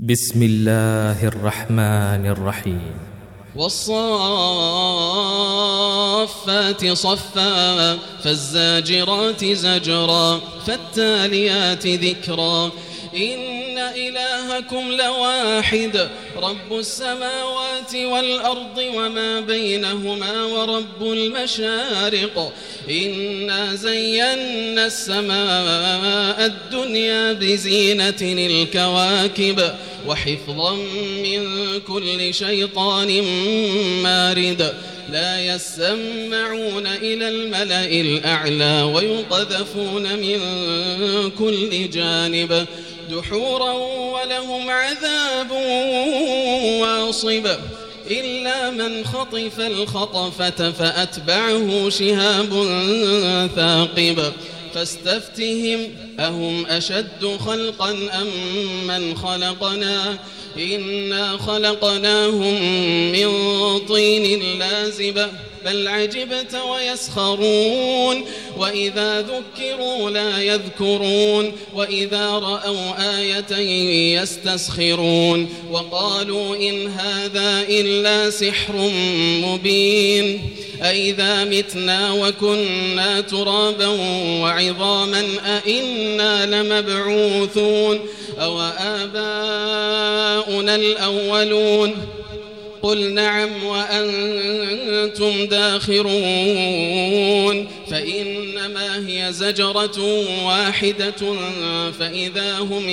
بسم الله الرحمن الرحيم والصافات صفا فالزاجرات زجرا فالتاليات ذكرا إن إلهكم لواحد رب السماوات والأرض وما بينهما ورب المشارق إنا زينا السماء الدنيا بزينة الكواكب وحفظا من كل شيطان مارد لا يسمعون إلى الملأ الأعلى ويقذفون من كل جانب دحورا ولهم عذاب واصب إلا من خطف الخطفة فأتبعه شهاب ثاقب فاستفتهم أهم أشد خلقا أم من خلقنا إنا خلقناهم من طين لازب بل عجبت ويسخرون وإذا ذكروا لا يذكرون وإذا رأوا آية يستسخرون وقالوا إن هذا إلا سحر مبين أإذا متنا وكنا ترابا وعظاما أإنا لمبعوثون أو آباؤنا الأولون قل نعم وأنتم داخرون فإنما هي زجرة واحدة فإذا هم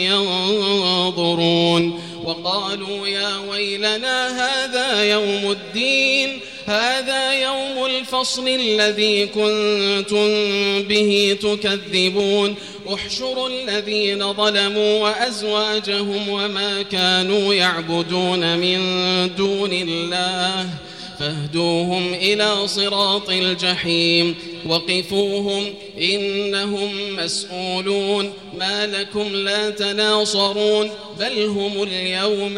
ينظرون وقالوا يا ويلنا هذا يوم الدين هذا يوم الفصل الذي كنتم به تكذبون احشروا الذين ظلموا وأزواجهم وما كانوا يعبدون من دون الله فاهدوهم إلى صراط الجحيم وقفوهم إنهم مسؤولون ما لكم لا تناصرون بل هم اليوم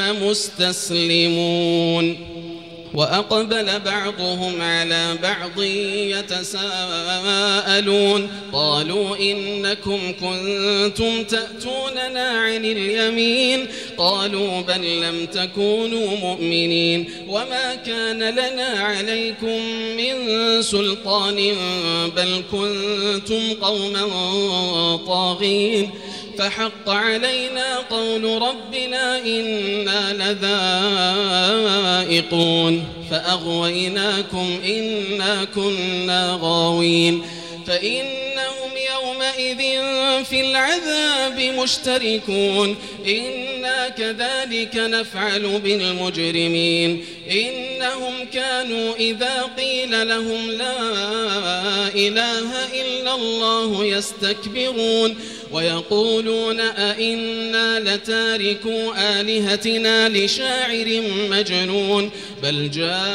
مستسلمون وأقبل بعضهم على بعض يتساءلون قالوا إنكم كنتم تأتوننا عن اليمين قالوا بل لم تكونوا مؤمنين وما كان لنا عليكم من سلطان بل كنتم قوما طاغين فحق علينا قول ربنا إنا لذائقون فأغويناكم إنا كنا غاوين فإنهم يومئذ في العذاب مشتركون إنا كذلك نفعل بالمجرمين إنهم كانوا إذا قيل لهم لا إله إلا الله يستكبرون ويقولون أئنا لتاركو آلهتنا لشاعر مجنون بل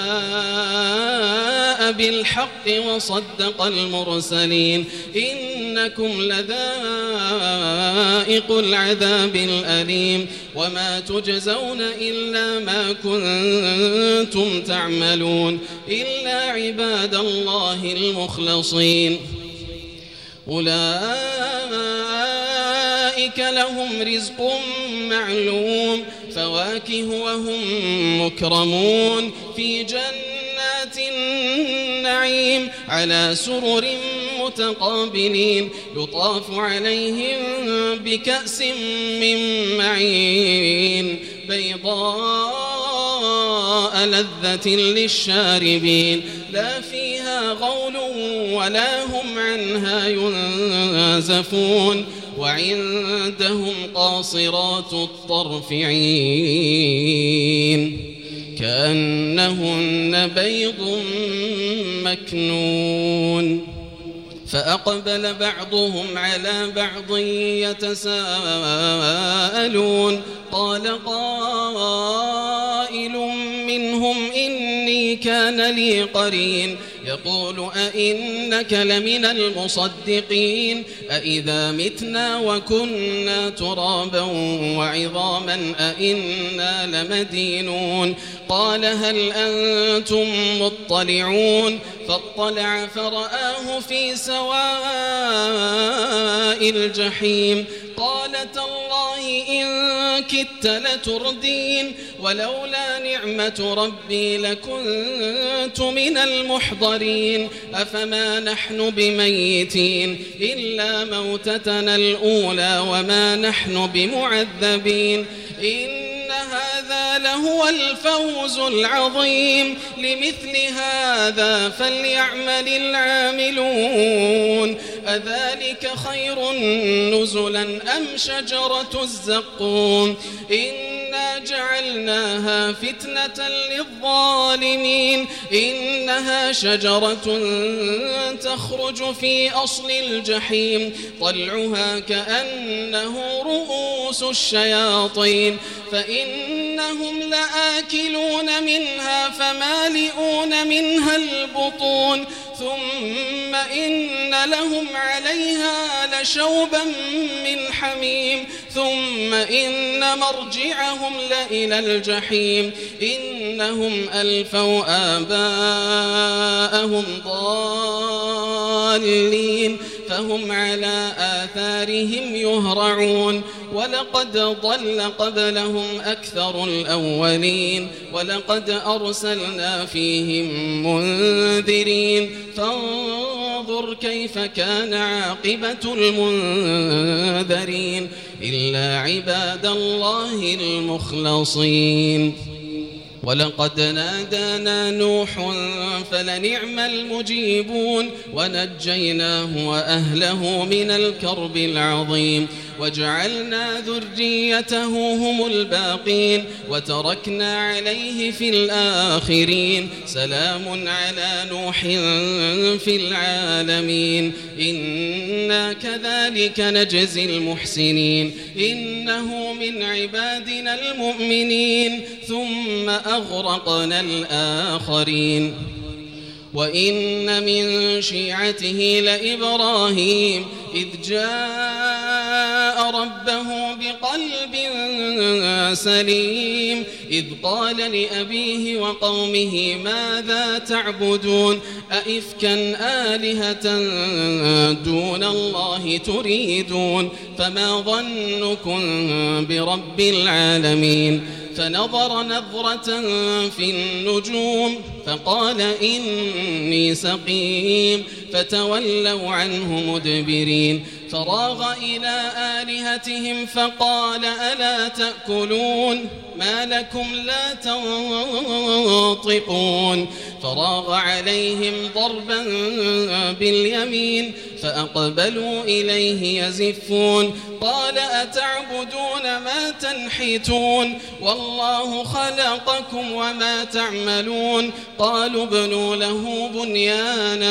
جاء بالحق وصدق المرسلين إنكم لذائق العذاب الأليم وما تجزون إلا ما كنتم تعملون إلا عباد الله المخلصين أولئك لهم رزق معلوم فواكه وهم مكرمون في جنات النعيم على سرر متقابلين يطاف عليهم بكأس من معين بيضاء لذة للشاربين لا فيها غول ولا هم عنها ينزفون وعندهم قاصرات الطرف عين كأنهن بيض مكنون فأقبل بعضهم على بعض يتساءلون قال قائل منهم إني كان لي قرين يقول أئنك لمن المصدقين أئذا متنا وكنا ترابا وعظاما أئنا لمدينون قال هل أنتم مطلعون فاطلع فرآه في سواء الجحيم قال تالله إن كدت لتردين ولولا نعمة ربي لكنت من المحضرين أفما نحن بميتين إلا موتتنا الأولى وما نحن بمعذبين إن هذا لهو الفوز العظيم لمثل هذا فليعمل العاملون أذلك خير نزلا أم شجرة الزقوم إنا جعلناها فتنة للظالمين إنها شجرة تخرج في أصل الجحيم طلعها كأنه رؤوس الشياطين فإنهم لآكلون منها فمالئون منها البطون ثم إن لهم عليها لشوبا من حميم ثم إن مرجعهم لإلى الجحيم إنهم ألفوا آباءهم ضالين فهم على آثارهم يهرعون ولقد ضل قبلهم أكثر الأولين ولقد أرسلنا فيهم منذرين فانظر كيف كان عاقبة المنذرين إلا عباد الله المخلصين ولقد نادانا نوح فلنعم المجيبون ونجيناه وأهله من الكرب العظيم وجعلنا ذريته هم الباقين وتركنا عليه في الآخرين سلام على نوح في العالمين إنا كذلك نجزي المحسنين إنه من عبادنا المؤمنين ثم أغرقنا الآخرين وإن من شيعته لإبراهيم إذ جاء ربه بقلب سليم إذ قال لأبيه وقومه ماذا تعبدون أئفكا آلهة دون الله تريدون فما ظنكم برب العالمين فنظر نظرة في النجوم فقال إني سقيم فتولوا عنه مدبرين فراغ إلى آلهتهم فقال ألا تأكلون ما لكم لا تنطقون فراغ عليهم ضربا باليمين فأقبلوا إليه يزفون قال أتعبدون ما تنحتون والله خلقكم وما تعملون قالوا ابنوا له بنيانا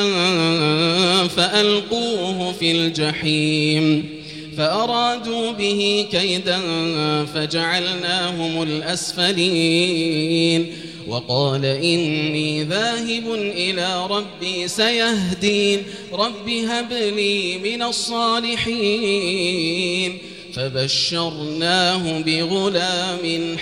فألقوه في الجحيم فأرادوا به كيدا فجعلناهم الأسفلين وقال إني ذاهب إلى ربي سيهدين رب هب لي من الصالحين فبشرناه بغلام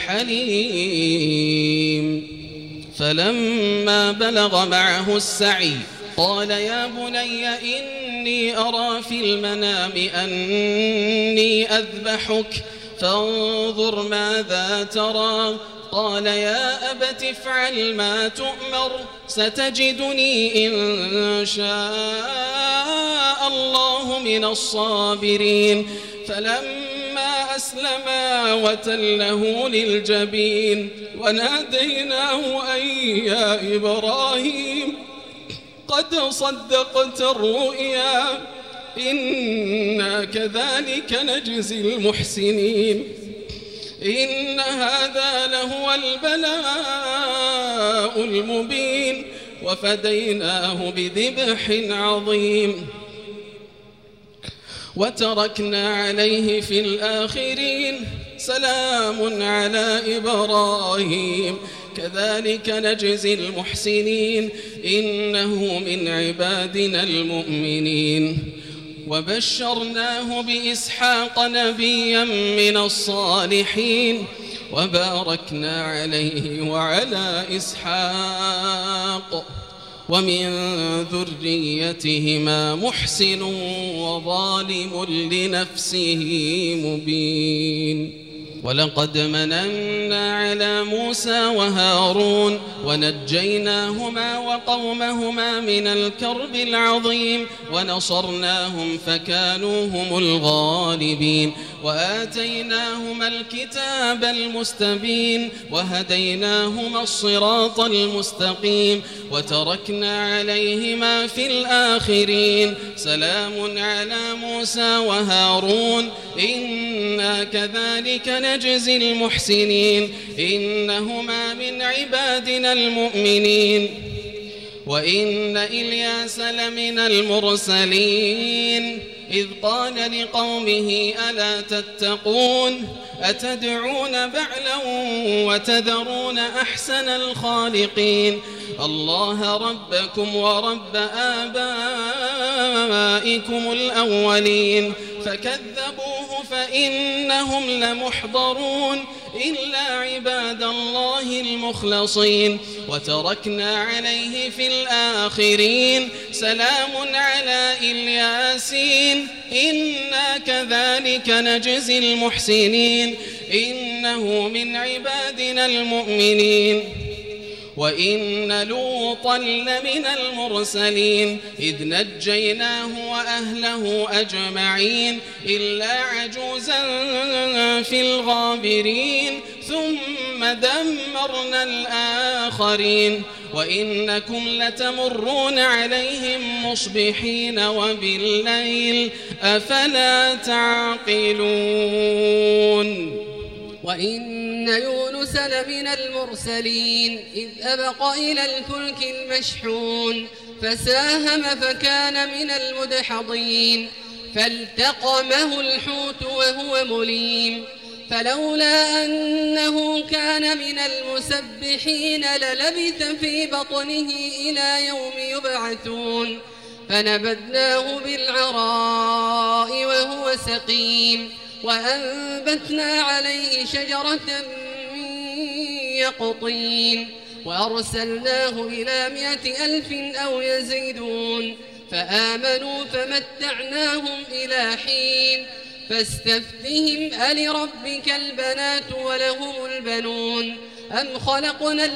حليم فلما بلغ معه السعي قال يا بني إني أرى في المنام أني أذبحك فانظر ماذا ترى قال يا أبت افعل ما تؤمر ستجدني إن شاء الله من الصابرين فلما أسلما وتله للجبين وناديناه أن يا إبراهيم قد صدقت الرؤيا إنا كذلك نجزي المحسنين إن هذا لهو البلاء المبين وفديناه بذبح عظيم وتركنا عليه في الآخرين سلام على إبراهيم كذلك نجزي المحسنين إنه من عبادنا المؤمنين وبشرناه بإسحاق نبيا من الصالحين وباركنا عليه وعلى إسحاق ومن ذريتهما محسن وظالم لنفسه مبين ولقد مننا على موسى وهارون ونجيناهما وقومهما من الكرب العظيم ونصرناهم فكانوا هم الغالبين وآتيناهما الكتاب المستبين وهديناهما الصراط المستقيم وتركنا عليهما في الآخرين سلام على موسى وهارون إنا كذلك نجزي المحسنين إنهما من عبادنا المؤمنين وإن إلياس لمن المرسلين إذ قال لقومه ألا تتقون أتدعون بعلا وتذرون أحسن الخالقين الله ربكم ورب آبائكم الأولين فكذبوه فإنهم لمحضرون إلا عباد الله المخلصين وتركنا عليه في الآخرين سلام على الياسين إنا كذلك نجزي المحسنين إنه من عبادنا المؤمنين وإن لوطا لمن المرسلين إذ نجيناه وأهله أجمعين إلا عجوزا في الغابرين ثم دمرنا الآخرين وإنكم لتمرون عليهم مصبحين وبالليل أفلا تعقلون وإن يونس لمن المرسلين إذ أبق إلى الفلك المشحون فساهم فكان من المدحضين فالتقمه الحوت وهو مليم فلولا أنه كان من المسبحين للبث في بطنه إلى يوم يبعثون فنبذناه بالعراء وهو سقيم وأنبتنا عليه شجرة من يقطين وأرسلناه إلى 100,000 أو يزيدون فآمنوا فمتعناهم إلى حين فاستفتهم ألربك البنات ولهم البنون أم خلقنا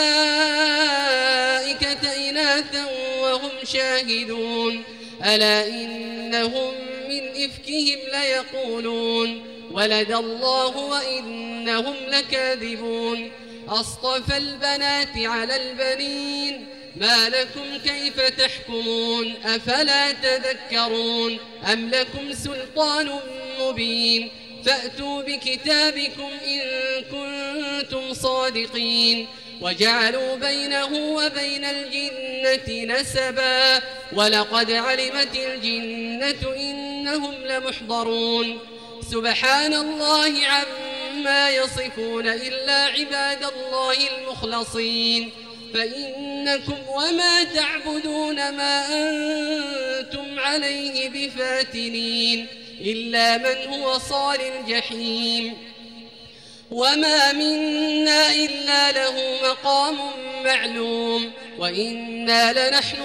الملائكة إناثا وهم شاهدون ألا إنهم من إفكهم ليقولون ولد الله وإنهم لكاذبون أصطفى البنات على البنين ما لكم كيف تحكمون أفلا تذكرون أم لكم سلطان مبين فأتوا بكتابكم إن كنتم صادقين وجعلوا بينه وبين الجنة نسبا ولقد علمت الجنة إنهم لمحضرون سبحان الله عما يصفون إلا عباد الله المخلصين فإنكم وما تعبدون ما أنتم عليه بفاتنين إلا من هو صال الجحيم وما منا إلا له مقام معلوم وإنا لنحن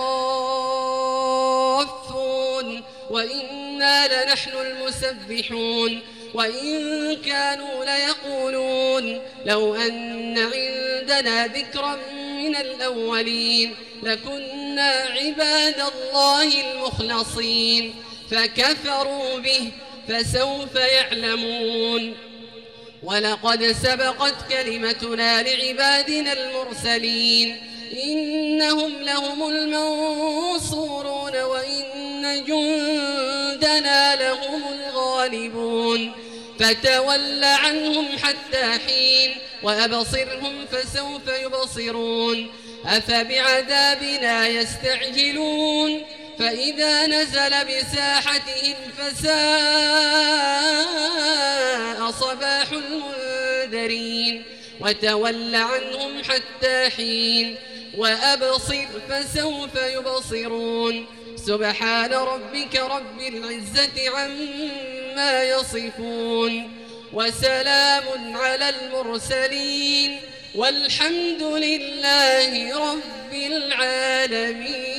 الصافون وإنا لنحن المسبحون وإن كانوا ليقولون لو أن عندنا ذكرا من الأولين لكنا عباد الله المخلصين فكفروا به فسوف يعلمون ولقد سبقت كلمتنا لعبادنا المرسلين إنهم لهم المنصورون وإن جندنا لهم الغالبون فتول عنهم حتى حين وأبصرهم فسوف يبصرون أفبعذابنا يستعجلون فإذا نزل بساحتهم فساء صباح المنذرين وتول عنهم حتى حين وأبصر فسوف يبصرون سبحان ربك رب العزة عما يصفون وسلام على المرسلين والحمد لله رب العالمين.